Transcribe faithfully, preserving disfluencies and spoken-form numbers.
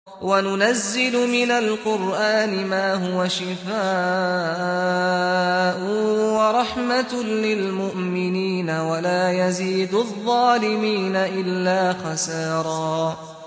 وَنُنَزِّلُ مِنَ الْقُرْآنِ مَا هُوَ شِفَاءٌ وَرَحْمَةٌ لِّلْمُؤْمِنِينَ وَلَا يَزِيدُ الظَّالِمِينَ إِلَّا خَسَارًا